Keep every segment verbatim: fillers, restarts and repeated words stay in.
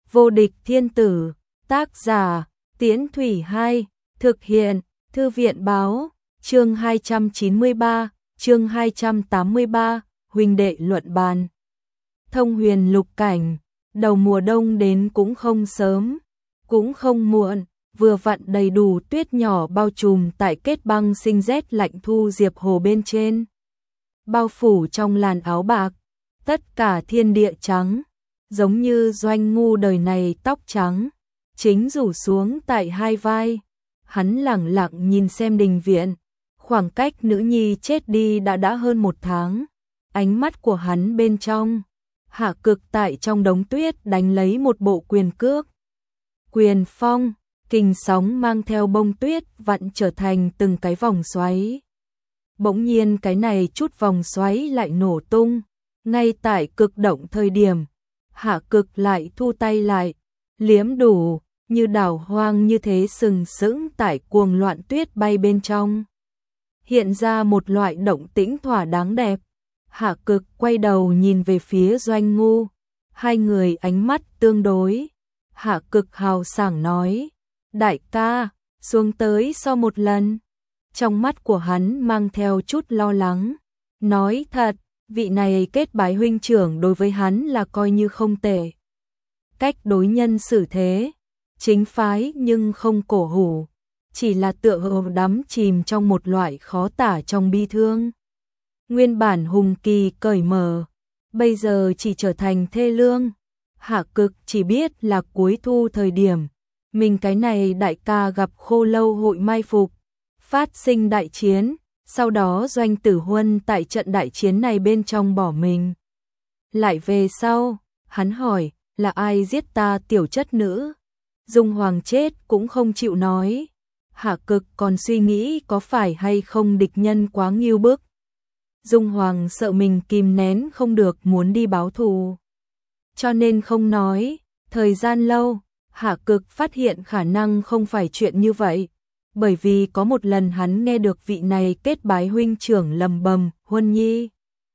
Vô địch thiên tử, tác giả, Tiễn Thủy Hai, thực hiện, Thư viện báo, chương hai trăm chín mươi ba, chương hai trăm tám mươi ba, huynh đệ luận bàn. Thông huyền lục cảnh, đầu mùa đông đến cũng không sớm, cũng không muộn, vừa vặn đầy đủ tuyết nhỏ bao trùm tại kết băng sinh rét lạnh thu diệp hồ bên trên. Bao phủ trong làn áo bạc, tất cả thiên địa trắng, giống như Doanh Ngu đời này tóc trắng, chính rủ xuống tại hai vai. Hắn lẳng lặng nhìn xem đình viện, khoảng cách nữ nhi chết đi đã đã hơn một tháng. Ánh mắt của hắn bên trong, Hạ Cực tại trong đống tuyết đánh lấy một bộ quyền cước. Quyền phong, kình sóng mang theo bông tuyết vặn trở thành từng cái vòng xoáy. Bỗng nhiên cái này chút vòng xoáy lại nổ tung, ngay tại cực động thời điểm, Hạ Cực lại thu tay lại, liếm đủ, như đảo hoang như thế sừng sững tại cuồng loạn tuyết bay bên trong. Hiện ra một loại động tĩnh thỏa đáng đẹp. Hạ Cực quay đầu nhìn về phía Doanh Ngu, hai người ánh mắt tương đối. Hạ Cực hào sảng nói, đại ca, xuống tới so một lần. Trong mắt của hắn mang theo chút lo lắng, nói thật, vị này kết bái huynh trưởng đối với hắn là coi như không tệ. Cách đối nhân xử thế, chính phái nhưng không cổ hủ, chỉ là tựa hồ đắm chìm trong một loại khó tả trong bi thương. Nguyên bản hùng kỳ cởi mở, bây giờ chỉ trở thành thê lương. Hạ Cực chỉ biết là cuối thu thời điểm, mình cái này đại ca gặp Khô Lâu hội mai phục, phát sinh đại chiến, sau đó Doanh Tử Huân tại trận đại chiến này bên trong bỏ mình. Lại về sau, hắn hỏi, là ai giết ta tiểu chất nữ? Dung Hoàng chết cũng không chịu nói. Hạ Cực còn suy nghĩ có phải hay không địch nhân quá nghiêu bức. Dung Hoàng sợ mình kìm nén không được muốn đi báo thù, cho nên không nói. Thời gian lâu, Hạ Cực phát hiện khả năng không phải chuyện như vậy, bởi vì có một lần hắn nghe được vị này kết bái huynh trưởng lầm bầm, Huân Nhi,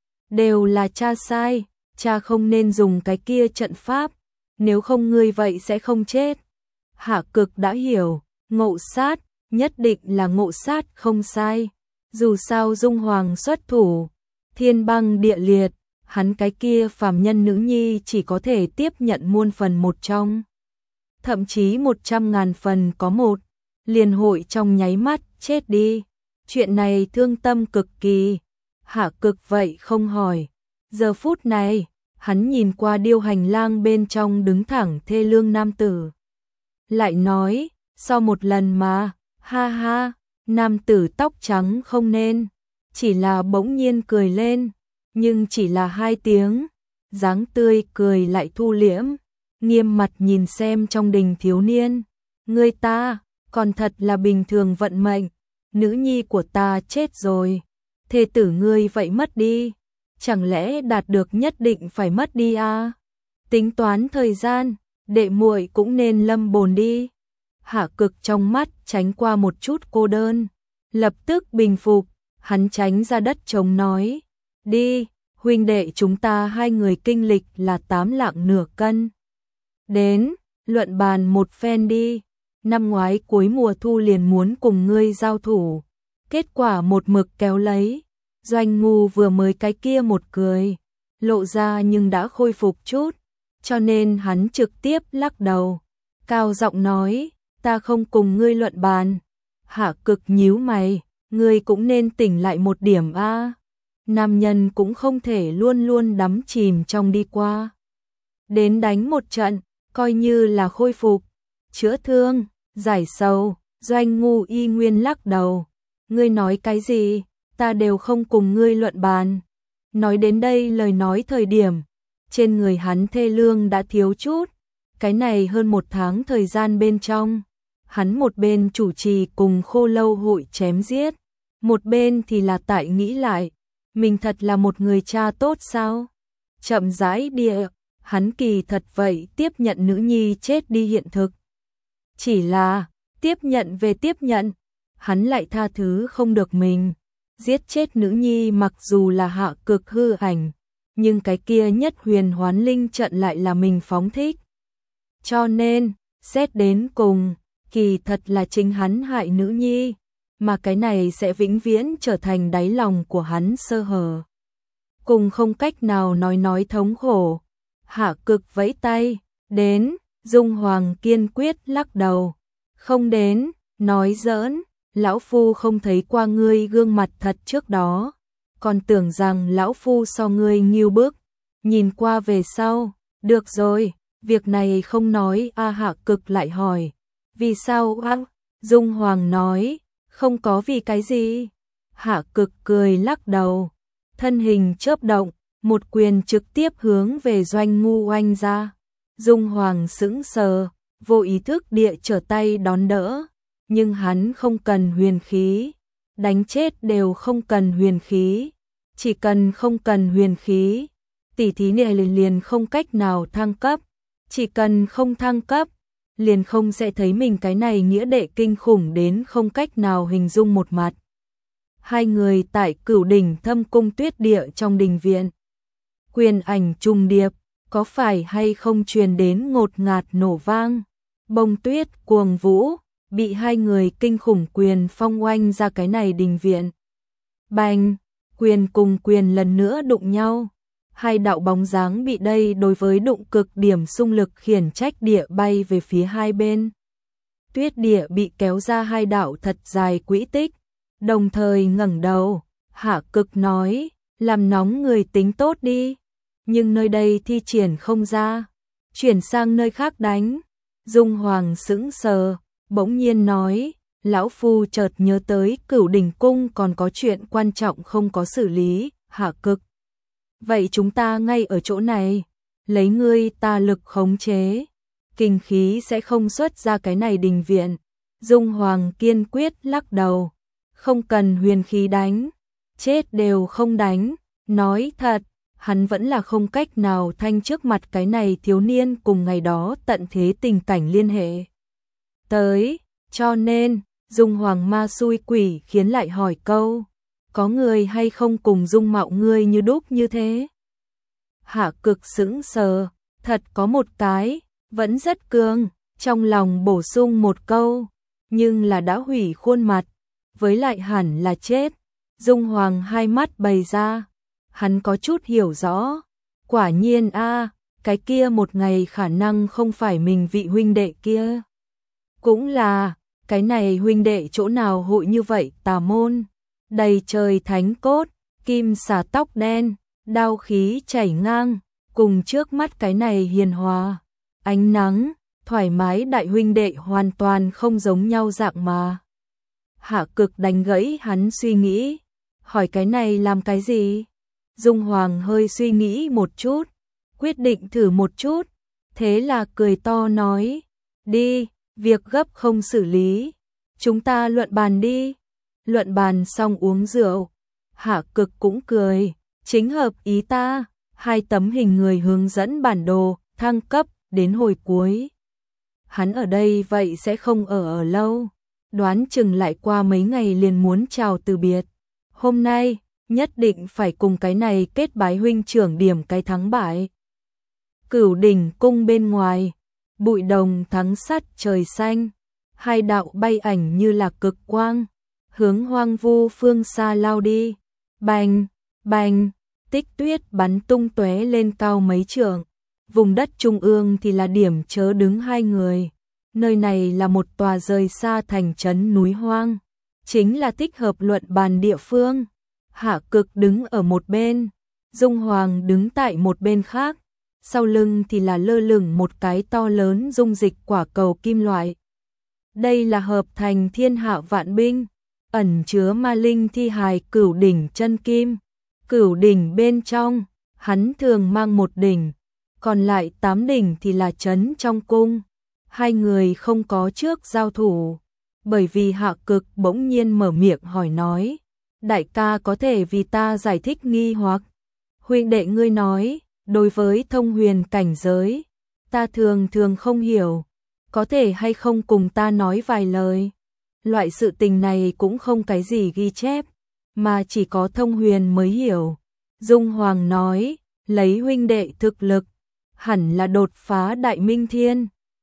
đều là cha sai, cha không nên dùng cái kia trận pháp, nếu không ngươi vậy sẽ không chết. Hạ Cực đã hiểu, ngộ sát, nhất định là ngộ sát không sai. Dù sao Dung Hoàng xuất thủ, thiên băng địa liệt, hắn cái kia phàm nhân nữ nhi chỉ có thể tiếp nhận muôn phần một trong, thậm chí một trăm ngàn phần có một, liền hội trong nháy mắt chết đi. Chuyện này thương tâm cực kỳ. Hạ Cực vậy không hỏi. Giờ phút này, hắn nhìn qua điêu hành lang bên trong đứng thẳng thê lương nam tử, lại nói, sau một lần mà, ha ha. Nam tử tóc trắng không nên, chỉ là bỗng nhiên cười lên, nhưng chỉ là hai tiếng, dáng tươi cười lại thu liễm, nghiêm mặt nhìn xem trong đình thiếu niên. Ngươi ta, còn thật là bình thường vận mệnh, nữ nhi của ta chết rồi, thê tử ngươi vậy mất đi, chẳng lẽ đạt được nhất định phải mất đi à? Tính toán thời gian, đệ muội cũng nên lâm bồn đi. Hạ Cực trong mắt tránh qua một chút cô đơn, lập tức bình phục, hắn tránh ra đất trống nói, đi, huynh đệ chúng ta hai người kinh lịch là tám lạng nửa cân. Đến, luận bàn một phen đi, năm ngoái cuối mùa thu liền muốn cùng ngươi giao thủ, kết quả một mực kéo lấy. Doanh Ngu vừa mới cái kia một cười, lộ ra nhưng đã khôi phục chút, cho nên hắn trực tiếp lắc đầu, cao giọng nói, ta không cùng ngươi luận bàn. Hạ Cực nhíu mày, ngươi cũng nên tỉnh lại một điểm a. Nam nhân cũng không thể luôn luôn đắm chìm trong đi qua. Đến đánh một trận, coi như là khôi phục, chữa thương, giải sầu. Doanh Ngu y nguyên lắc đầu, ngươi nói cái gì, ta đều không cùng ngươi luận bàn. Nói đến đây lời nói thời điểm, trên người hắn thê lương đã thiếu chút. Cái này hơn một tháng thời gian bên trong, hắn một bên chủ trì cùng Khô Lâu hội chém giết, một bên thì là tại nghĩ lại, mình thật là một người cha tốt sao? Chậm rãi địa, hắn kỳ thật vậy tiếp nhận nữ nhi chết đi hiện thực. Chỉ là, tiếp nhận về tiếp nhận, hắn lại tha thứ không được mình. Giết chết nữ nhi mặc dù là Hạ Cực hư ảnh, nhưng cái kia nhất huyền hoán linh trận lại là mình phóng thích. Cho nên, xét đến cùng, kỳ thật là chính hắn hại nữ nhi, mà cái này sẽ vĩnh viễn trở thành đáy lòng của hắn sơ hở. Cùng không cách nào nói nói thống khổ, Hạ Cực vẫy tay, đến, Dung Hoàng kiên quyết lắc đầu, không đến, nói giỡn, lão phu không thấy qua ngươi gương mặt thật trước đó, còn tưởng rằng lão phu so ngươi nghiêu bức, nhìn qua về sau, được rồi, việc này không nói. A Hạ Cực lại hỏi, vì sao a? Dung Hoàng nói, không có vì cái gì. Hạ Cực cười lắc đầu, thân hình chớp động, một quyền trực tiếp hướng về Doanh Ngu oanh ra. Dung Hoàng sững sờ, vô ý thức địa trở tay đón đỡ, nhưng hắn không cần huyền khí, đánh chết đều không cần huyền khí, chỉ cần không cần huyền khí, tỷ thí này liền, liền không cách nào thăng cấp, chỉ cần không thăng cấp, liền không sẽ thấy mình cái này nghĩa đệ kinh khủng đến không cách nào hình dung một mặt. Hai người tại Cửu Đỉnh Thâm Cung Tuyết Địa trong đình viện, quyền ảnh trùng điệp, có phải hay không truyền đến ngột ngạt nổ vang, bông tuyết cuồng vũ, bị hai người kinh khủng quyền phong oanh ra cái này đình viện. Bành, quyền cùng quyền lần nữa đụng nhau, hai đạo bóng dáng bị đây đối với đụng cực điểm xung lực khiển trách địa bay về phía hai bên. Tuyết địa bị kéo ra hai đạo thật dài quỹ tích, đồng thời ngẩng đầu, Hạ Cực nói, làm nóng người tính tốt đi, nhưng nơi đây thi triển không ra, chuyển sang nơi khác đánh. Dung Hoàng sững sờ, bỗng nhiên nói, lão phu chợt nhớ tới Cửu Đỉnh Cung còn có chuyện quan trọng không có xử lý. Hạ Cực, vậy chúng ta ngay ở chỗ này, lấy ngươi ta lực khống chế, kinh khí sẽ không xuất ra cái này đình viện. Dung Hoàng kiên quyết lắc đầu, không cần huyền khí đánh, chết đều không đánh. Nói thật, hắn vẫn là không cách nào thanh trước mặt cái này thiếu niên cùng ngày đó tận thế tình cảnh liên hệ tới, cho nên Dung Hoàng ma xui quỷ khiến lại hỏi câu, có người hay không cùng dung mạo ngươi như đúc như thế? Hạ Cực sững sờ, thật có một cái, vẫn rất cương, trong lòng bổ sung một câu, nhưng là đã hủy khuôn mặt, với lại hẳn là chết. Dung Hoàng hai mắt bày ra, hắn có chút hiểu rõ, quả nhiên a, cái kia một ngày khả năng không phải mình vị huynh đệ kia. Cũng là, cái này huynh đệ chỗ nào hội như vậy tà môn, đầy trời thánh cốt, kim xà tóc đen, đao khí chảy ngang, cùng trước mắt cái này hiền hòa, ánh nắng, thoải mái đại huynh đệ hoàn toàn không giống nhau dạng mà. Hạ Cực đánh gãy hắn suy nghĩ, hỏi cái này làm cái gì? Dung Hoàng hơi suy nghĩ một chút, quyết định thử một chút, thế là cười to nói, đi, việc gấp không xử lý, chúng ta luận bàn đi. Luận bàn xong uống rượu, Hạ Cực cũng cười, chính hợp ý ta, hai tấm hình người hướng dẫn bản đồ, thăng cấp, đến hồi cuối. Hắn ở đây vậy sẽ không ở ở lâu, đoán chừng lại qua mấy ngày liền muốn chào từ biệt. Hôm nay, nhất định phải cùng cái này kết bái huynh trưởng điểm cái thắng bại. Cửu Đỉnh Cung bên ngoài, bụi đồng thắng sắt trời xanh, hai đạo bay ảnh như là cực quang, hướng hoang vu phương xa lao đi. Bành, bành, tích tuyết bắn tung tóe lên cao mấy trượng. Vùng đất trung ương thì là điểm chớ đứng hai người. Nơi này là một tòa rời xa thành trấn núi hoang, chính là thích hợp luận bàn địa phương. Hạ Cực đứng ở một bên, Dung Hoàng đứng tại một bên khác, sau lưng thì là lơ lửng một cái to lớn dung dịch quả cầu kim loại. Đây là hợp thành thiên hạ vạn binh, ẩn chứa ma linh thi hài cửu đỉnh chân kim. Cửu đỉnh bên trong, hắn thường mang một đỉnh, còn lại tám đỉnh thì là trấn trong cung. Hai người không có trước giao thủ, bởi vì Hạ Cực bỗng nhiên mở miệng hỏi nói, đại ca có thể vì ta giải thích nghi hoặc. Huynh đệ ngươi nói, đối với thông huyền cảnh giới, ta thường thường không hiểu, có thể hay không cùng ta nói vài lời. Loại sự tình này cũng không cái gì ghi chép, mà chỉ có thông huyền mới hiểu. Dung Hoàng nói, lấy huynh đệ thực lực, hẳn là đột phá đại minh thiên,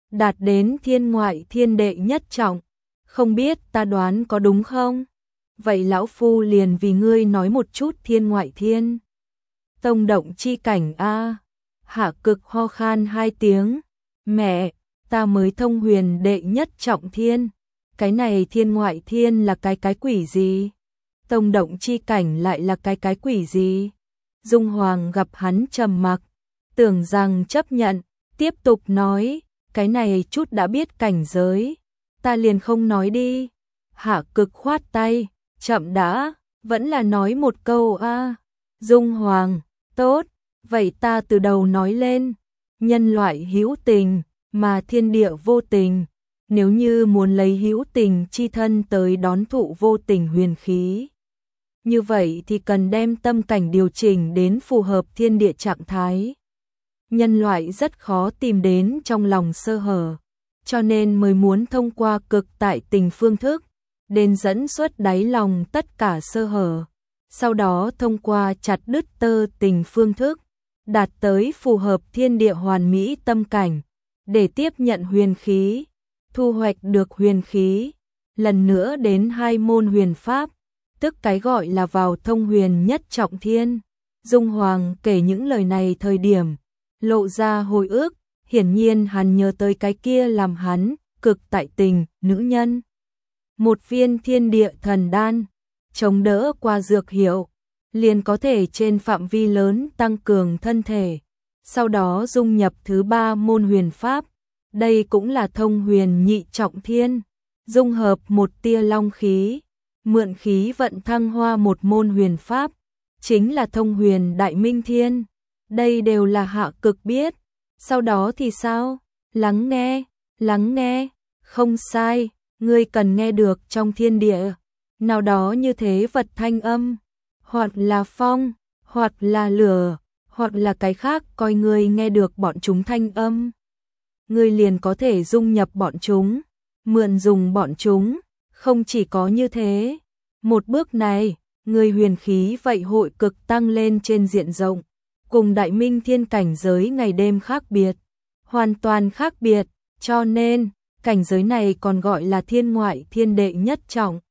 đạt đến thiên ngoại thiên đệ nhất trọng. Không biết ta đoán có đúng không? Vậy lão phu liền vì ngươi nói một chút thiên ngoại thiên tông động chi cảnh a. Hạ Cực ho khan hai tiếng. Mẹ, ta mới thông huyền đệ nhất trọng thiên. Cái này thiên ngoại thiên là cái cái quỷ gì? Tông động chi cảnh lại là cái cái quỷ gì? Dung Hoàng gặp hắn trầm mặc, tưởng rằng chấp nhận, tiếp tục nói, cái này chút đã biết cảnh giới, ta liền không nói đi. Hạ Cực khoát tay, chậm đã, vẫn là nói một câu a. Dung Hoàng, tốt, vậy ta từ đầu nói lên, nhân loại hữu tình, mà thiên địa vô tình, nếu như muốn lấy hữu tình chi thân tới đón thụ vô tình huyền khí. Như vậy thì cần đem tâm cảnh điều chỉnh đến phù hợp thiên địa trạng thái. Nhân loại rất khó tìm đến trong lòng sơ hở, cho nên mới muốn thông qua cực tại tình phương thức, đến dẫn xuất đáy lòng tất cả sơ hở, sau đó thông qua chặt đứt tơ tình phương thức, đạt tới phù hợp thiên địa hoàn mỹ tâm cảnh, để tiếp nhận huyền khí, thu hoạch được huyền khí, lần nữa đến hai môn huyền pháp, tức cái gọi là vào thông huyền nhất trọng thiên. Dung Hoàng kể những lời này thời điểm, lộ ra hồi ức, hiển nhiên hắn nhớ tới cái kia làm hắn cực tại tình, nữ nhân. Một viên thiên địa thần đan, chống đỡ qua dược hiệu, liền có thể trên phạm vi lớn tăng cường thân thể, sau đó dung nhập thứ ba môn huyền pháp, đây cũng là thông huyền nhị trọng thiên, dung hợp một tia long khí, mượn khí vận thăng hoa một môn huyền pháp, chính là thông huyền đại minh thiên. Đây đều là Hạ Cực biết. Sau đó thì sao? Lắng nghe, lắng nghe, không sai, ngươi cần nghe được trong thiên địa nào đó như thế vật thanh âm, hoặc là phong, hoặc là lửa, hoặc là cái khác, coi ngươi nghe được bọn chúng thanh âm, ngươi liền có thể dung nhập bọn chúng, mượn dùng bọn chúng. Không chỉ có như thế, một bước này, ngươi huyền khí vậy hội cực tăng lên trên diện rộng, cùng đại minh thiên cảnh giới ngày đêm khác biệt, hoàn toàn khác biệt, cho nên cảnh giới này còn gọi là thiên ngoại thiên đệ nhất trọng.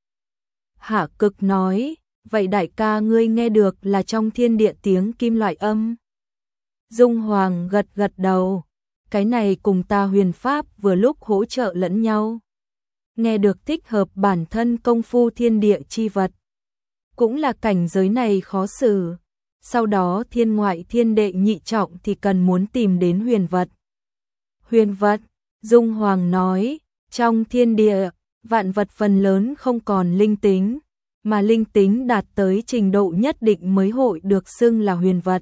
Hạ Cực nói, vậy đại ca ngươi nghe được là trong thiên địa tiếng kim loại âm? Dung Hoàng gật gật đầu, cái này cùng ta huyền pháp vừa lúc hỗ trợ lẫn nhau. Nghe được thích hợp bản thân công phu thiên địa chi vật. Cũng là cảnh giới này khó xử. Sau đó thiên ngoại thiên đệ nhị trọng thì cần muốn tìm đến huyền vật. Huyền vật, Dung Hoàng nói, trong thiên địa, vạn vật phần lớn không còn linh tính, mà linh tính đạt tới trình độ nhất định mới hội được xưng là huyền vật.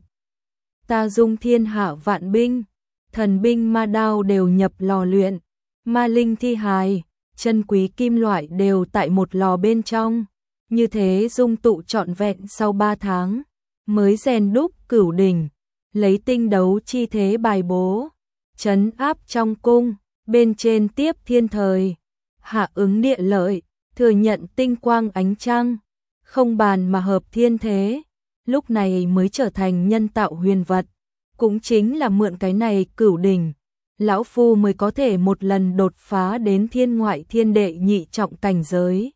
Ta dung thiên hạ vạn binh, thần binh ma đao đều nhập lò luyện, ma linh thi hài, chân quý kim loại đều tại một lò bên trong, như thế dung tụ trọn vẹn sau ba tháng, mới rèn đúc cửu đỉnh, lấy tinh đấu chi thế bài bố, trấn áp trong cung, bên trên tiếp thiên thời, hạ ứng địa lợi, thừa nhận tinh quang ánh trăng, không bàn mà hợp thiên thế, lúc này mới trở thành nhân tạo huyền vật, cũng chính là mượn cái này cửu đỉnh, lão phu mới có thể một lần đột phá đến thiên ngoại thiên đệ nhị trọng cảnh giới.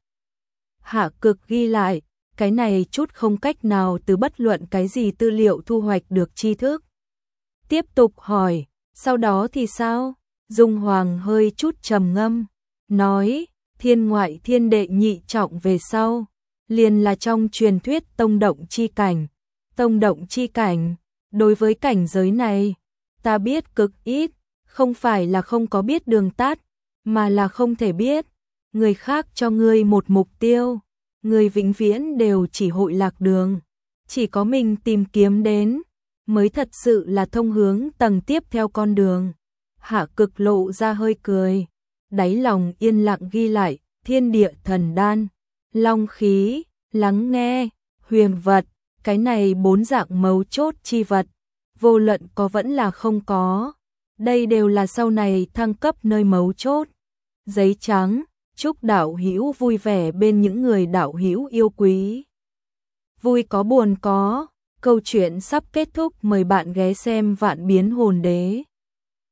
Hạ Cực ghi lại, cái này chút không cách nào từ bất luận cái gì tư liệu thu hoạch được tri thức. Tiếp tục hỏi, sau đó thì sao? Dung Hoàng hơi chút trầm ngâm, nói, thiên ngoại thiên đệ nhị trọng về sau, liền là trong truyền thuyết tông động chi cảnh. Tông động chi cảnh, đối với cảnh giới này, ta biết cực ít, không phải là không có biết đường tắt, mà là không thể biết. Người khác cho ngươi một mục tiêu, người vĩnh viễn đều chỉ hội lạc đường, chỉ có mình tìm kiếm đến, mới thật sự là thông hướng tầng tiếp theo con đường. Hạ Cực lộ ra hơi cười, đáy lòng yên lặng ghi lại, thiên địa thần đan, long khí, lắng nghe, huyền vật, cái này bốn dạng mấu chốt chi vật, vô luận có vẫn là không có, đây đều là sau này thăng cấp nơi mấu chốt. Giấy trắng, chúc đạo hữu vui vẻ bên những người đạo hữu yêu quý. Vui có buồn có, câu chuyện sắp kết thúc, mời bạn ghé xem Vạn Biến Hồn Đế.